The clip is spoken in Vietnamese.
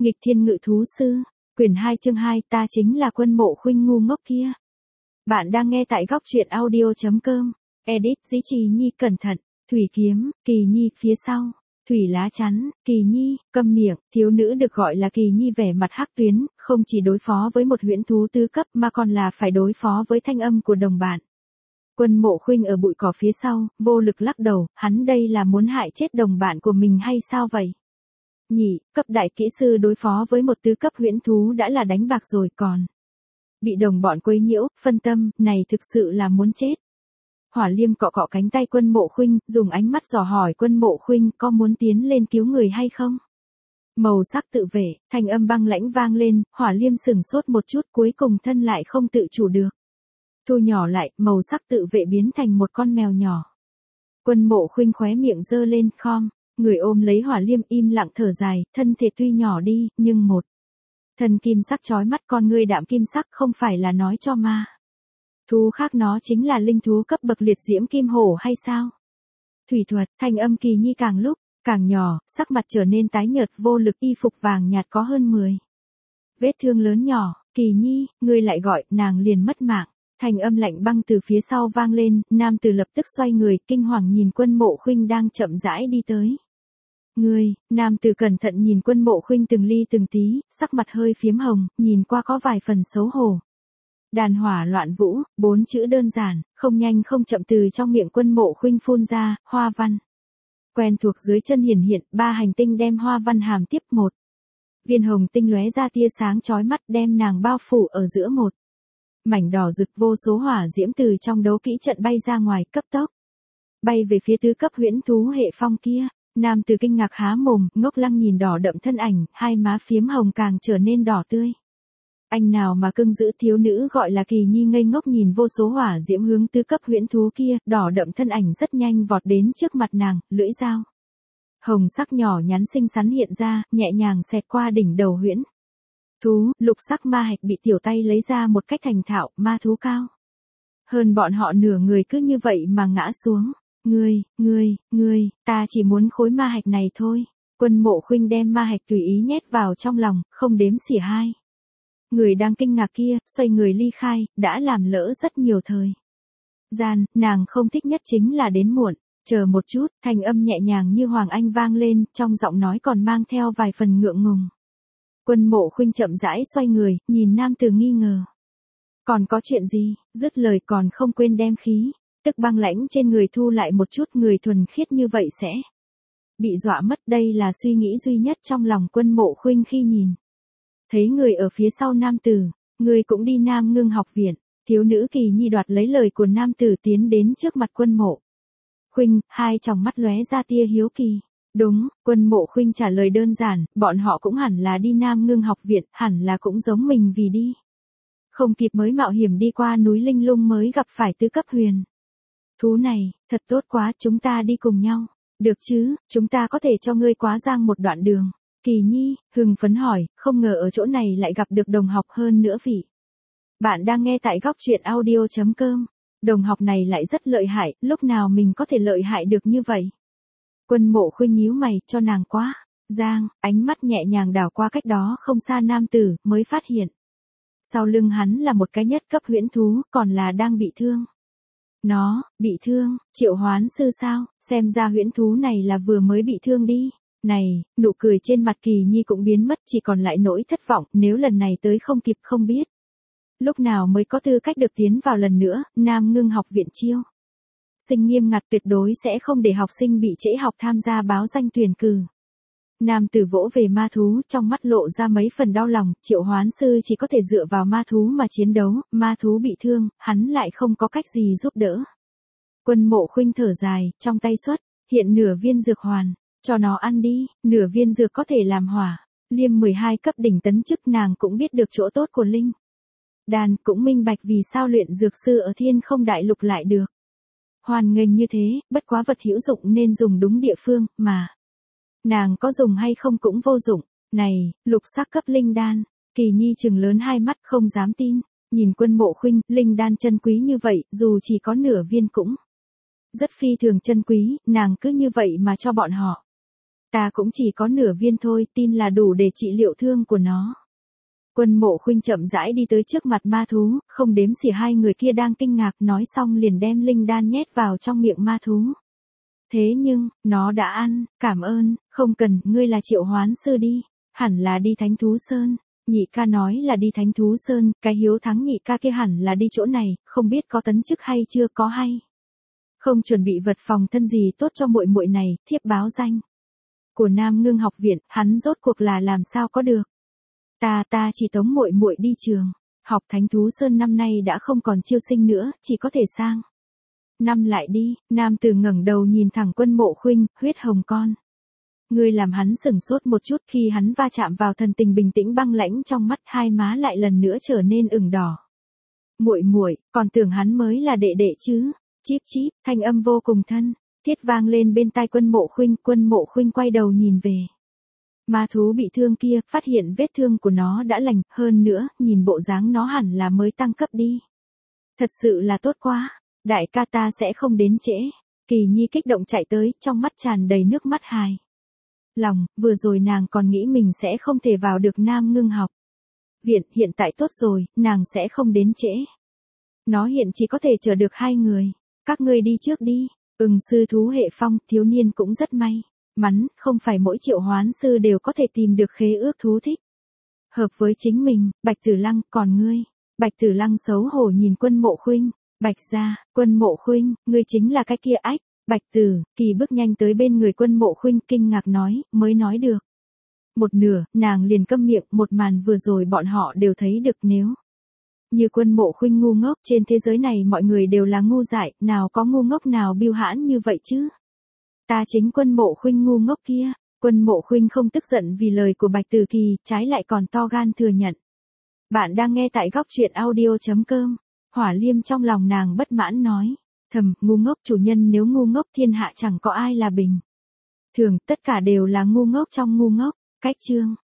Nghịch thiên ngự thú sư, quyển 2 chương 2, ta chính là Quân Mộ Khuynh ngu ngốc kia. Bạn đang nghe tại góc truyện audio.com. Edit Dĩ Trì Nhi cẩn thận, Thủy Kiếm, Kỳ Nhi phía sau, Thủy Lá Chắn, Kỳ Nhi, câm miệng, thiếu nữ được gọi là Kỳ Nhi vẻ mặt hắc tuyến, không chỉ đối phó với một huyễn thú tứ cấp mà còn là phải đối phó với thanh âm của đồng bạn. Quân Mộ Khuynh ở bụi cỏ phía sau, vô lực lắc đầu, hắn đây là muốn hại chết đồng bạn của mình hay sao vậy? Nhị, cấp đại kỹ sư đối phó với một tứ cấp huyễn thú đã là đánh bạc rồi còn. Bị đồng bọn quấy nhiễu, phân tâm, này thực sự là muốn chết. Hỏa Liêm cọ cọ cánh tay Quân Mộ Khuynh, dùng ánh mắt dò hỏi Quân Mộ Khuynh có muốn tiến lên cứu người hay không? Màu sắc tự vệ, thanh âm băng lãnh vang lên, Hỏa Liêm sửng sốt một chút cuối cùng thân lại không tự chủ được. Thu nhỏ lại, màu sắc tự vệ biến thành một con mèo nhỏ. Quân Mộ Khuynh khóe miệng giơ lên, khom. Người ôm lấy Hỏa Liêm im lặng thở dài, thân thể tuy nhỏ đi, nhưng một thân kim sắc chói mắt con ngươi đạm kim sắc không phải là nói cho ma. Thú khác nó chính là linh thú cấp bậc liệt diễm kim hổ hay sao? Thủy thuật, thanh âm Kỳ Nhi càng lúc, càng nhỏ, sắc mặt trở nên tái nhợt vô lực y phục vàng nhạt có hơn 10 vết thương lớn nhỏ, Kỳ Nhi, ngươi lại gọi, nàng liền mất mạng. Thanh âm lạnh băng từ phía sau vang lên, nam tử lập tức xoay người, kinh hoàng nhìn Quân Mộ Khuynh đang chậm rãi đi tới. Ngươi, nam tử cẩn thận nhìn Quân Mộ Khuynh từng ly từng tí, sắc mặt hơi phiếm hồng, nhìn qua có vài phần xấu hổ. Đàn hỏa loạn vũ, 4 chữ đơn giản, không nhanh không chậm từ trong miệng Quân Mộ Khuynh phun ra, hoa văn. Quen thuộc dưới chân hiển hiện, 3 hành tinh đem hoa văn hàm tiếp một. Viên hồng tinh lóe ra tia sáng chói mắt đem nàng bao phủ ở giữa một. Mảnh đỏ rực vô số hỏa diễm từ trong đấu kỹ trận bay ra ngoài cấp tốc. Bay về phía tứ cấp huyễn thú hệ phong kia, nam tử kinh ngạc há mồm, ngốc lăng nhìn đỏ đậm thân ảnh, hai má phiếm hồng càng trở nên đỏ tươi. Anh nào mà cưng giữ thiếu nữ gọi là Kỳ Nhi ngây ngốc nhìn vô số hỏa diễm hướng tứ cấp huyễn thú kia, đỏ đậm thân ảnh rất nhanh vọt đến trước mặt nàng, lưỡi dao hồng sắc nhỏ nhắn xinh xắn hiện ra, nhẹ nhàng xẹt qua đỉnh đầu huyễn thú, lục sắc ma hạch bị tiểu tay lấy ra một cách thành thạo, ma thú cao hơn bọn họ nửa người cứ như vậy mà ngã xuống. Ngươi, ta chỉ muốn khối ma hạch này thôi. Quân Mộ Khuynh đem ma hạch tùy ý nhét vào trong lòng, không đếm xỉa hai. Người đang kinh ngạc kia, xoay người ly khai, đã làm lỡ rất nhiều thời gian, nàng không thích nhất chính là đến muộn. Chờ một chút, thanh âm nhẹ nhàng như Hoàng Anh vang lên, trong giọng nói còn mang theo vài phần ngượng ngùng. Quân Mộ Khuynh chậm rãi xoay người, nhìn nam tử nghi ngờ. Còn có chuyện gì? Dứt lời còn không quên đem khí tức băng lãnh trên người thu lại một chút, người thuần khiết như vậy sẽ bị dọa mất, đây là suy nghĩ duy nhất trong lòng Quân Mộ Khuynh khi nhìn thấy người ở phía sau nam tử. Người cũng đi Nam Ngưng học viện. Thiếu nữ Kỳ Nhi đoạt lấy lời của nam tử tiến đến trước mặt Quân Mộ Khuynh, hai tròng mắt lóe ra tia hiếu kỳ. Đúng, Quân Mộ Khuynh trả lời đơn giản, bọn họ cũng hẳn là đi Nam Ngưng học viện, hẳn là cũng giống mình vì đi không kịp mới mạo hiểm đi qua núi Linh Lung mới gặp phải tứ cấp huyền thú này, thật tốt quá, chúng ta đi cùng nhau. Được chứ, chúng ta có thể cho ngươi quá giang một đoạn đường. Kỳ Nhi, hưng phấn hỏi, không ngờ ở chỗ này lại gặp được đồng học hơn nữa vị. Bạn đang nghe tại góc truyện audio.com. Đồng học này lại rất lợi hại, lúc nào mình có thể lợi hại được như vậy? Quân Mộ Khuynh nhíu mày, cho nàng quá giang, ánh mắt nhẹ nhàng đảo qua cách đó không xa nam tử, mới phát hiện. Sau lưng hắn là một cái nhất cấp huyễn thú, còn là đang bị thương. Nó, bị thương, triệu hoán sư sao, xem ra huyễn thú này là vừa mới bị thương đi. Này, nụ cười trên mặt Kỳ Nhi cũng biến mất, chỉ còn lại nỗi thất vọng, nếu lần này tới không kịp không biết. Lúc nào mới có tư cách được tiến vào lần nữa, Nam Ngưng học viện chiêu. Sinh nghiêm ngặt tuyệt đối sẽ không để học sinh bị trễ học tham gia báo danh tuyển cử. Nam tử vỗ về ma thú, trong mắt lộ ra mấy phần đau lòng, triệu hoán sư chỉ có thể dựa vào ma thú mà chiến đấu, ma thú bị thương, hắn lại không có cách gì giúp đỡ. Quân Mộ Khuynh thở dài, trong tay xuất hiện nửa viên dược hoàn, cho nó ăn đi, nửa viên dược có thể làm hỏa. Liêm 12 cấp đỉnh tấn chức, nàng cũng biết được chỗ tốt của linh đan, cũng minh bạch vì sao luyện dược sư ở Thiên Không Đại Lục lại được hoàn nghênh như thế, bất quá vật hữu dụng nên dùng đúng địa phương, mà nàng có dùng hay không cũng vô dụng. Này, lục sắc cấp linh đan. Kỳ Nhi trừng lớn hai mắt không dám tin, nhìn Quân Mộ Khuynh, linh đan chân quý như vậy, dù chỉ có nửa viên cũng rất phi thường chân quý, nàng cứ như vậy mà cho bọn họ Ta cũng chỉ có nửa viên thôi, tin là đủ để trị liệu thương của nó. Quân Mộ Khuynh chậm rãi đi tới trước mặt ma thú, không đếm xỉa hai người kia đang kinh ngạc, nói xong liền đem linh đan nhét vào trong miệng ma thú. Thế nhưng, nó đã ăn, cảm ơn, không cần, ngươi là Triệu Hoán Sư đi, hẳn là đi Thánh Thú Sơn. Nhị ca nói là đi Thánh Thú Sơn, cái hiếu thắng nhị ca kia hẳn là đi chỗ này, không biết có tấn chức hay chưa, có hay không chuẩn bị vật phòng thân gì tốt cho muội muội này, thiếp báo danh của Nam Ngưng học viện, hắn rốt cuộc là làm sao có được. Ta chỉ tống muội muội đi trường, học Thánh Thú Sơn năm nay đã không còn chiêu sinh nữa, chỉ có thể sang năm lại đi. Nam tử ngẩng đầu nhìn thẳng Quân Mộ Khuynh, huyết hồng con. Ngươi làm hắn sửng sốt một chút, khi hắn va chạm vào thần tình bình tĩnh băng lãnh trong mắt, hai má lại lần nữa trở nên ửng đỏ. Muội muội, còn tưởng hắn mới là đệ đệ chứ. Chíp chíp, thanh âm vô cùng thân thiết vang lên bên tai Quân Mộ Khuynh quay đầu nhìn về ma thú bị thương kia, phát hiện vết thương của nó đã lành, hơn nữa, nhìn bộ dáng nó hẳn là mới tăng cấp đi. Thật sự là tốt quá, đại ca ta sẽ không đến trễ. Kỳ Nhi kích động chạy tới, trong mắt tràn đầy nước mắt hài lòng, vừa rồi nàng còn nghĩ mình sẽ không thể vào được Nam Ngưng học viện, hiện tại tốt rồi, nàng sẽ không đến trễ. Nó hiện chỉ có thể chờ được hai người. Các ngươi đi trước đi. Sư thú hệ phong, thiếu niên cũng rất may mắn, không phải mỗi Triệu Hoán Sư đều có thể tìm được khế ước thú thích hợp với chính mình. Bạch Tử Lăng, còn ngươi? Bạch Tử Lăng xấu hổ nhìn Quân Mộ Khuynh. Bạch gia, Quân Mộ Khuynh, ngươi chính là cái kia ách. Bạch Tử, Kỳ bước nhanh tới bên người Quân Mộ Khuynh, kinh ngạc nói, mới nói được một nửa, nàng liền câm miệng. Một màn vừa rồi bọn họ đều thấy được, nếu như Quân Mộ Khuynh ngu ngốc, trên thế giới này mọi người đều là ngu dại, nào có ngu ngốc nào bưu hãn như vậy chứ. Ta chính Quân Mộ Khuynh ngu ngốc kia. Quân Mộ Khuynh không tức giận vì lời của Bạch Tử Kỳ, trái lại còn to gan thừa nhận. Bạn đang nghe tại góc truyện audio.com. Hỏa Liêm trong lòng nàng bất mãn nói. Thầm, ngu ngốc chủ nhân, nếu ngu ngốc thiên hạ chẳng có ai là bình thường, tất cả đều là ngu ngốc trong ngu ngốc. Cách chương